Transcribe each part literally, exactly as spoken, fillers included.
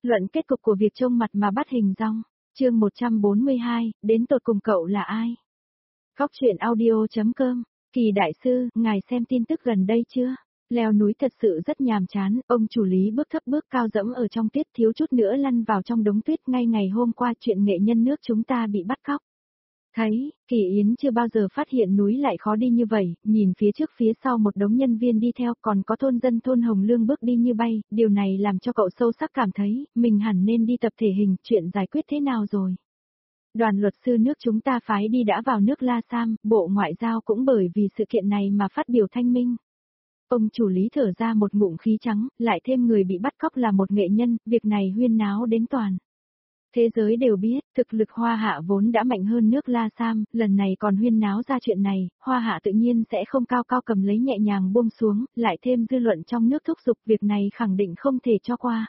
Luận kết cục của việc trông mặt mà bắt hình dong. Chương một trăm bốn mươi hai, đến tột cùng cậu là ai? Góc truyện audio.com. Kỳ đại sư, ngài xem tin tức gần đây chưa? Leo núi thật sự rất nhàm chán, ông chủ Lý bước thấp bước cao dẫm ở trong tuyết, thiếu chút nữa lăn vào trong đống tuyết. Ngay ngày hôm qua chuyện nghệ nhân nước chúng ta bị bắt cóc. Thấy, Kỳ Yến chưa bao giờ phát hiện núi lại khó đi như vậy, nhìn phía trước phía sau một đống nhân viên đi theo, còn có thôn dân thôn Hồng Lương bước đi như bay, điều này làm cho cậu sâu sắc cảm thấy, mình hẳn nên đi tập thể hình, chuyện giải quyết thế nào rồi. Đoàn luật sư nước chúng ta phái đi đã vào nước La Sam, Bộ Ngoại giao cũng bởi vì sự kiện này mà phát biểu thanh minh. Ông chủ Lý thở ra một ngụm khí trắng, lại thêm người bị bắt cóc là một nghệ nhân, việc này huyên náo đến toàn. Thế giới đều biết, thực lực Hoa Hạ vốn đã mạnh hơn nước La Sam, lần này còn huyên náo ra chuyện này, Hoa Hạ tự nhiên sẽ không cao cao cầm lấy nhẹ nhàng buông xuống, lại thêm dư luận trong nước thúc giục, việc này khẳng định không thể cho qua.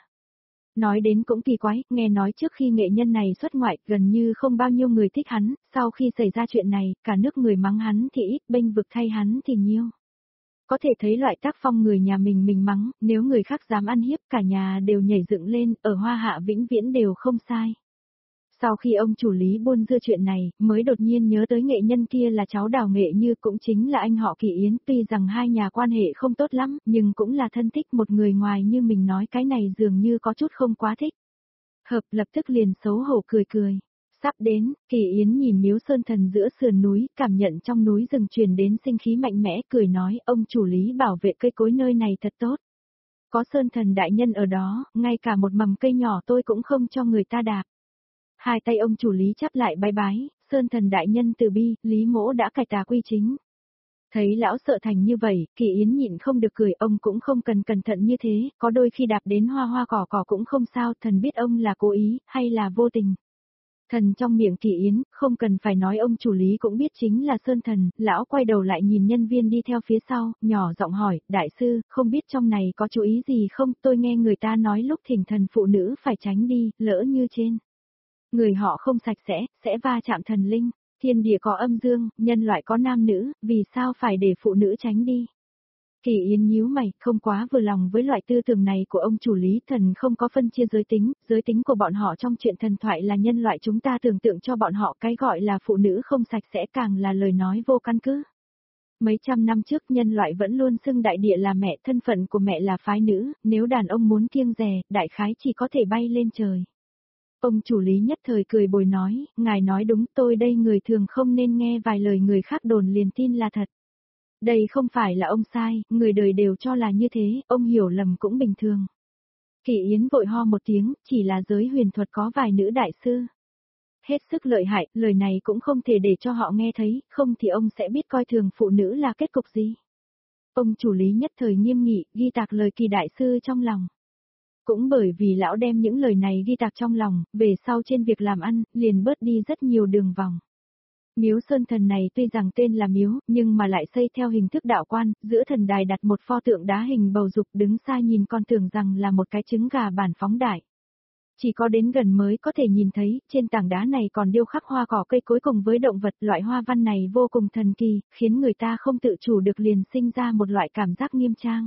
Nói đến cũng kỳ quái, nghe nói trước khi nghệ nhân này xuất ngoại, gần như không bao nhiêu người thích hắn, sau khi xảy ra chuyện này, cả nước người mắng hắn thì ít, bênh vực thay hắn thì nhiều. Có thể thấy loại tác phong người nhà mình mình mắng, nếu người khác dám ăn hiếp cả nhà đều nhảy dựng lên, ở Hoa Hạ vĩnh viễn đều không sai. Sau khi ông chủ Lý buôn dưa chuyện này, mới đột nhiên nhớ tới nghệ nhân kia là cháu Đào Nghệ Như, cũng chính là anh họ Kỳ Yến, tuy rằng hai nhà quan hệ không tốt lắm, nhưng cũng là thân thích. Một người ngoài như mình nói cái này dường như có chút không quá thích. Hợp lập tức liền xấu hổ cười cười. Sắp đến, Kỳ Yến nhìn Miếu Sơn Thần giữa sườn núi, cảm nhận trong núi rừng truyền đến sinh khí mạnh mẽ, cười nói, ông chủ Lý bảo vệ cây cối nơi này thật tốt. Có Sơn Thần đại nhân ở đó, ngay cả một mầm cây nhỏ tôi cũng không cho người ta đạp. Hai tay ông chủ Lý chắp lại bái bái, Sơn Thần đại nhân từ bi, Lý mỗ đã cải tà quy chính. Thấy lão sợ thành như vậy, Kỳ Yến nhịn không được cười, ông cũng không cần cẩn thận như thế, có đôi khi đạp đến hoa hoa cỏ cỏ cũng không sao, thần biết ông là cố ý, hay là vô tình. Thần trong miệng Kỳ Yến, không cần phải nói ông chủ Lý cũng biết chính là Sơn Thần. Lão quay đầu lại nhìn nhân viên đi theo phía sau, nhỏ giọng hỏi, đại sư, không biết trong này có chú ý gì không, tôi nghe người ta nói lúc thỉnh thần phụ nữ phải tránh đi, lỡ như trên. Người họ không sạch sẽ, sẽ va chạm thần linh, thiên địa có âm dương, nhân loại có nam nữ, vì sao phải để phụ nữ tránh đi. Kỳ Yến nhíu mày, không quá vừa lòng với loại tư tưởng này của ông chủ Lý. Thần không có phân chia giới tính, giới tính của bọn họ trong chuyện thần thoại là nhân loại, chúng ta tưởng tượng cho bọn họ cái gọi là phụ nữ không sạch sẽ càng là lời nói vô căn cứ. Mấy trăm năm trước nhân loại vẫn luôn xưng đại địa là mẹ, thân phận của mẹ là phái nữ, nếu đàn ông muốn kiêng dè, đại khái chỉ có thể bay lên trời. Ông chủ Lý nhất thời cười bồi nói, ngài nói đúng, tôi đây người thường không nên nghe vài lời người khác đồn liền tin là thật. Đây không phải là ông sai, người đời đều cho là như thế, ông hiểu lầm cũng bình thường. Kỳ Yến vội ho một tiếng, chỉ là giới huyền thuật có vài nữ đại sư. Hết sức lợi hại, lời này cũng không thể để cho họ nghe thấy, không thì ông sẽ biết coi thường phụ nữ là kết cục gì. Ông chủ Lý nhất thời nghiêm nghị, ghi tạc lời Kỳ đại sư trong lòng. Cũng bởi vì lão đem những lời này ghi tạc trong lòng, về sau trên việc làm ăn, liền bớt đi rất nhiều đường vòng. Miếu Sơn Thần này tuy rằng tên là miếu, nhưng mà lại xây theo hình thức đạo quan, giữa thần đài đặt một pho tượng đá hình bầu dục, đứng xa nhìn con tưởng rằng là một cái trứng gà bản phóng đại. Chỉ có đến gần mới có thể nhìn thấy, trên tảng đá này còn điêu khắc hoa cỏ cây cối cùng với động vật, loại hoa văn này vô cùng thần kỳ, khiến người ta không tự chủ được liền sinh ra một loại cảm giác nghiêm trang.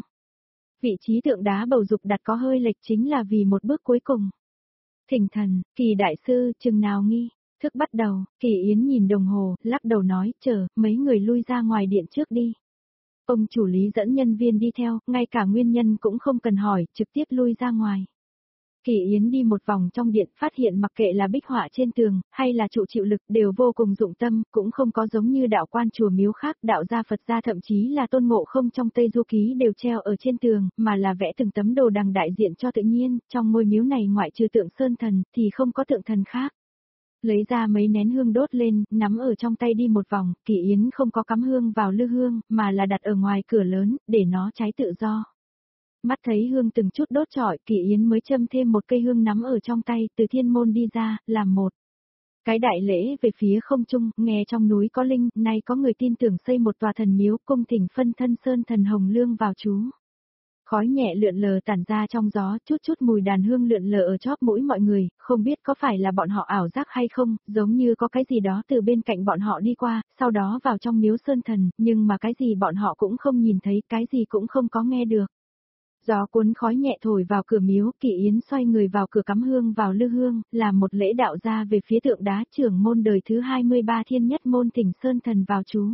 Vị trí tượng đá bầu dục đặt có hơi lệch chính là vì một bước cuối cùng. Thỉnh thần, Kỳ đại sư, chừng nào nghi? Thức bắt đầu, Kỳ Yến nhìn đồng hồ, lắc đầu nói, chờ, mấy người lui ra ngoài điện trước đi. Ông chủ Lý dẫn nhân viên đi theo, ngay cả nguyên nhân cũng không cần hỏi, trực tiếp lui ra ngoài. Kỳ Yến đi một vòng trong điện, phát hiện mặc kệ là bích họa trên tường, hay là trụ chịu lực đều vô cùng dụng tâm, cũng không có giống như đạo quan chùa miếu khác, đạo gia Phật gia thậm chí là Tôn Ngộ Không trong Tây Du Ký đều treo ở trên tường, mà là vẽ từng tấm đồ đằng đại diện cho tự nhiên, trong ngôi miếu này ngoại trừ tượng Sơn Thần, thì không có tượng thần khác. Lấy ra mấy nén hương đốt lên, nắm ở trong tay đi một vòng, Kỳ Yến không có cắm hương vào lư hương, mà là đặt ở ngoài cửa lớn, để nó cháy tự do. Mắt thấy hương từng chút đốt trọi, Kỳ Yến mới châm thêm một cây hương nắm ở trong tay, từ thiên môn đi ra, làm một cái đại lễ về phía không trung, nghe trong núi có linh, nay có người tin tưởng xây một tòa thần miếu, cung thỉnh phân thân Sơn Thần Hồng Lương vào trú. Khói nhẹ lượn lờ tản ra trong gió, chút chút mùi đàn hương lượn lờ ở chóp mũi mọi người, không biết có phải là bọn họ ảo giác hay không, giống như có cái gì đó từ bên cạnh bọn họ đi qua, sau đó vào trong miếu Sơn Thần, nhưng mà cái gì bọn họ cũng không nhìn thấy, cái gì cũng không có nghe được. Gió cuốn khói nhẹ thổi vào cửa miếu, Kỳ Yến xoay người vào cửa cắm hương vào lư hương, làm một lễ đạo ra về phía tượng đá trưởng môn đời thứ hai mươi ba thiên nhất môn Thỉnh Sơn Thần vào chú.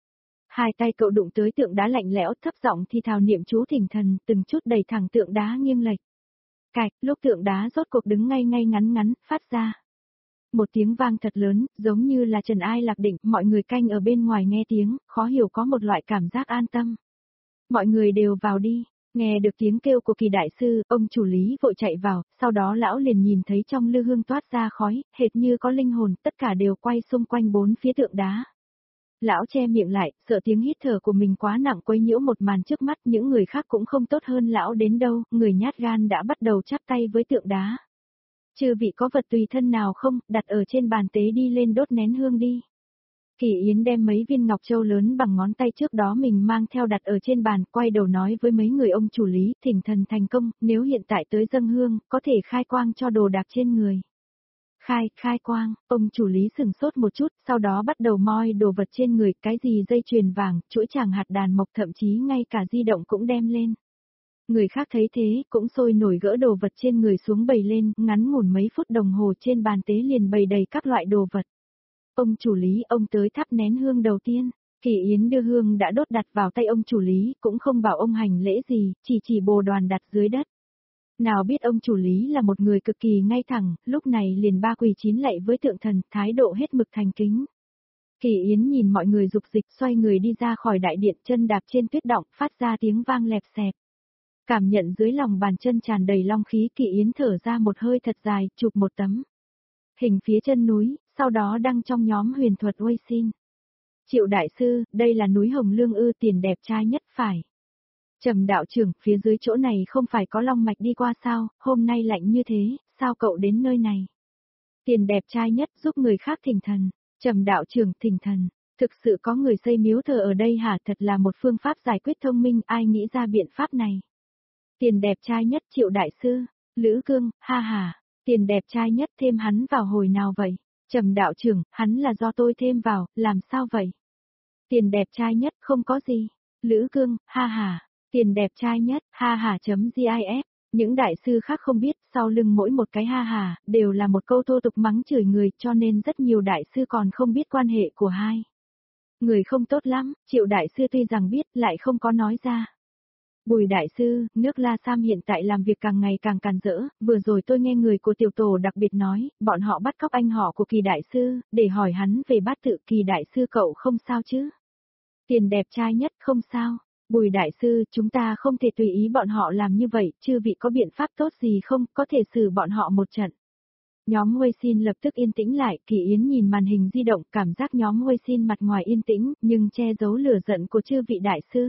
Hai tay cậu đụng tới tượng đá lạnh lẽo, thấp giọng thi thào niệm chú thỉnh thần, từng chút đẩy thẳng tượng đá nghiêng lệch. Cạch, lúc tượng đá rốt cuộc đứng ngay ngay ngắn ngắn, phát ra một tiếng vang thật lớn, giống như là trần ai lạc định, mọi người canh ở bên ngoài nghe tiếng, khó hiểu có một loại cảm giác an tâm. Mọi người đều vào đi. Nghe được tiếng kêu của Kỳ đại sư, ông chủ lý vội chạy vào, sau đó lão liền nhìn thấy trong lư hương toát ra khói, hệt như có linh hồn, tất cả đều quay xung quanh bốn phía tượng đá. Lão che miệng lại, sợ tiếng hít thở của mình quá nặng quấy nhiễu một màn trước mắt, những người khác cũng không tốt hơn lão đến đâu, người nhát gan đã bắt đầu chắp tay với tượng đá. Chư vị có vật tùy thân nào không, đặt ở trên bàn tế đi lên đốt nén hương đi. Kỳ Yến đem mấy viên ngọc châu lớn bằng ngón tay trước đó mình mang theo đặt ở trên bàn, quay đầu nói với mấy người ông chủ lý, thỉnh thần thành công, nếu hiện tại tới dâng hương, có thể khai quang cho đồ đạc trên người. Khai, khai quang, ông chủ lý sừng sốt một chút, sau đó bắt đầu moi đồ vật trên người, cái gì dây chuyền vàng, chuỗi chàng hạt đàn mộc thậm chí ngay cả di động cũng đem lên. Người khác thấy thế, cũng sôi nổi gỡ đồ vật trên người xuống bày lên, ngắn ngủn mấy phút đồng hồ trên bàn tế liền bày đầy các loại đồ vật. Ông chủ lý, ông tới thắp nén hương đầu tiên, Kỳ Yến đưa hương đã đốt đặt vào tay ông chủ lý, cũng không bảo ông hành lễ gì, chỉ chỉ bồ đoàn đặt dưới đất. Nào biết ông chủ lý là một người cực kỳ ngay thẳng, lúc này liền ba quỳ chín lạy với tượng thần, thái độ hết mực thành kính. Kỳ Yến nhìn mọi người dục dịch xoay người đi ra khỏi đại điện, chân đạp trên tuyết động, phát ra tiếng vang lẹp xẹp. Cảm nhận dưới lòng bàn chân tràn đầy long khí, Kỳ Yến thở ra một hơi thật dài, chụp một tấm hình phía chân núi, sau đó đăng trong nhóm huyền thuật uây xin. Triệu đại sư, đây là núi Hồng Lương ư, tiền đẹp trai nhất phải. Trầm đạo trưởng, phía dưới chỗ này không phải có long mạch đi qua sao, hôm nay lạnh như thế, sao cậu đến nơi này? Tiền đẹp trai nhất giúp người khác thỉnh thần. Trầm đạo trưởng thỉnh thần, thực sự có người xây miếu thờ ở đây hả? Thật là một phương pháp giải quyết thông minh, ai nghĩ ra biện pháp này? Tiền đẹp trai nhất Triệu đại sư, Lữ Cương, ha ha, tiền đẹp trai nhất thêm hắn vào hồi nào vậy? Trầm đạo trưởng, hắn là do tôi thêm vào, làm sao vậy? Tiền đẹp trai nhất không có gì. Lữ Cương, ha ha, tiền đẹp trai nhất, ha ha chấm gif. Những đại sư khác không biết, sau lưng mỗi một cái ha ha, đều là một câu thô tục mắng chửi người, cho nên rất nhiều đại sư còn không biết quan hệ của hai người không tốt lắm. Triệu đại sư tuy rằng biết, lại không có nói ra. Bùi đại sư, nước La Sam hiện tại làm việc càng ngày càng càn rỡ, vừa rồi tôi nghe người của tiểu tổ đặc biệt nói, bọn họ bắt cóc anh họ của Kỳ đại sư, để hỏi hắn về bát tự. Kỳ đại sư cậu không sao chứ? Tiền đẹp trai nhất không sao. Bùi đại sư, chúng ta không thể tùy ý bọn họ làm như vậy, chư vị có biện pháp tốt gì không, có thể xử bọn họ một trận. Nhóm Wei Xin lập tức yên tĩnh lại, Kỳ Yến nhìn màn hình di động, cảm giác nhóm Wei Xin mặt ngoài yên tĩnh, nhưng che giấu lửa giận của chư vị đại sư.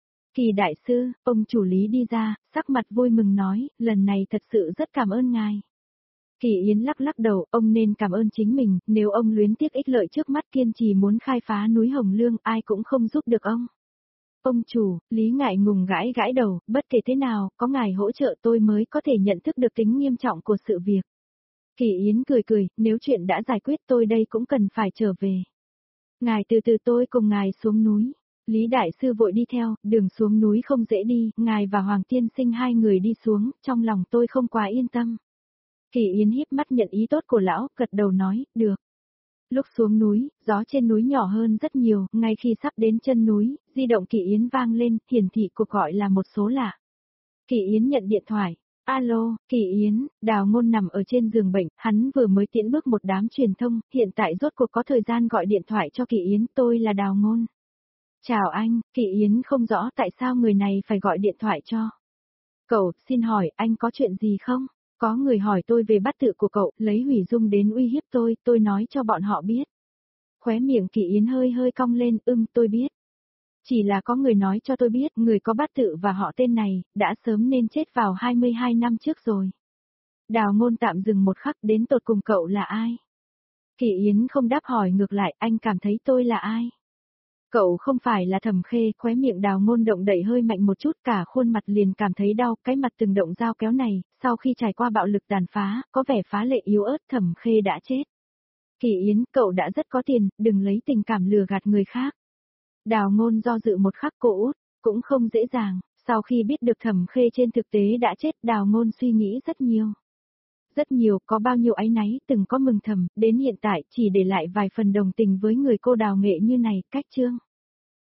Kỳ đại sư, ông chủ lý đi ra, sắc mặt vui mừng nói, lần này thật sự rất cảm ơn ngài. Kỳ Yến lắc lắc đầu, ông nên cảm ơn chính mình, nếu ông luyến tiếc ích lợi trước mắt kiên trì muốn khai phá núi Hồng Lương, ai cũng không giúp được ông. Ông chủ, Lý ngại ngùng gãi gãi đầu, bất kể thế nào, có ngài hỗ trợ tôi mới có thể nhận thức được tính nghiêm trọng của sự việc. Kỳ Yến cười cười, nếu chuyện đã giải quyết tôi đây cũng cần phải trở về. Ngài từ từ, tôi cùng ngài xuống núi. Lý đại sư vội đi theo, đường xuống núi không dễ đi, ngài và Hoàng tiên sinh hai người đi xuống, trong lòng tôi không quá yên tâm. Kỳ Yến híp mắt nhận ý tốt của lão, gật đầu nói, được. Lúc xuống núi, gió trên núi nhỏ hơn rất nhiều, ngay khi sắp đến chân núi, di động Kỳ Yến vang lên, hiển thị cuộc gọi là một số lạ. Kỳ Yến nhận điện thoại. Alo, Kỳ Yến, Đào Ngôn nằm ở trên giường bệnh, hắn vừa mới tiễn bước một đám truyền thông, hiện tại rốt cuộc có thời gian gọi điện thoại cho Kỳ Yến, tôi là Đào Ngôn. Chào anh, Kỳ Yến không rõ tại sao người này phải gọi điện thoại cho cậu, xin hỏi anh có chuyện gì không? Có người hỏi tôi về bát tự của cậu, lấy hủy dung đến uy hiếp tôi, tôi nói cho bọn họ biết. Khóe miệng Kỳ Yến hơi hơi cong lên, ưng tôi biết. Chỉ là có người nói cho tôi biết, người có bát tự và họ tên này, đã sớm nên chết vào hai mươi hai năm trước rồi. Đào Ngôn tạm dừng một khắc, đến tột cùng cậu là ai? Kỳ Yến không đáp hỏi ngược lại, anh cảm thấy tôi là ai? Cậu không phải là Thẩm Khê, khóe miệng Đào Ngôn động đậy hơi mạnh một chút, cả khuôn mặt liền cảm thấy đau, cái mặt từng động dao kéo này, sau khi trải qua bạo lực tàn phá, có vẻ phá lệ yếu ớt. Thẩm Khê đã chết. Kỳ Yến, cậu đã rất có tiền, đừng lấy tình cảm lừa gạt người khác. Đào Ngôn do dự một khắc, cô út, cũng không dễ dàng, Sau khi biết được Thẩm Khê trên thực tế đã chết, Đào Ngôn suy nghĩ rất nhiều. Rất nhiều, có bao nhiêu áy náy, từng có mừng thầm, đến hiện tại chỉ để lại vài phần đồng tình với người cô Đào Nghệ như này, cách Trương.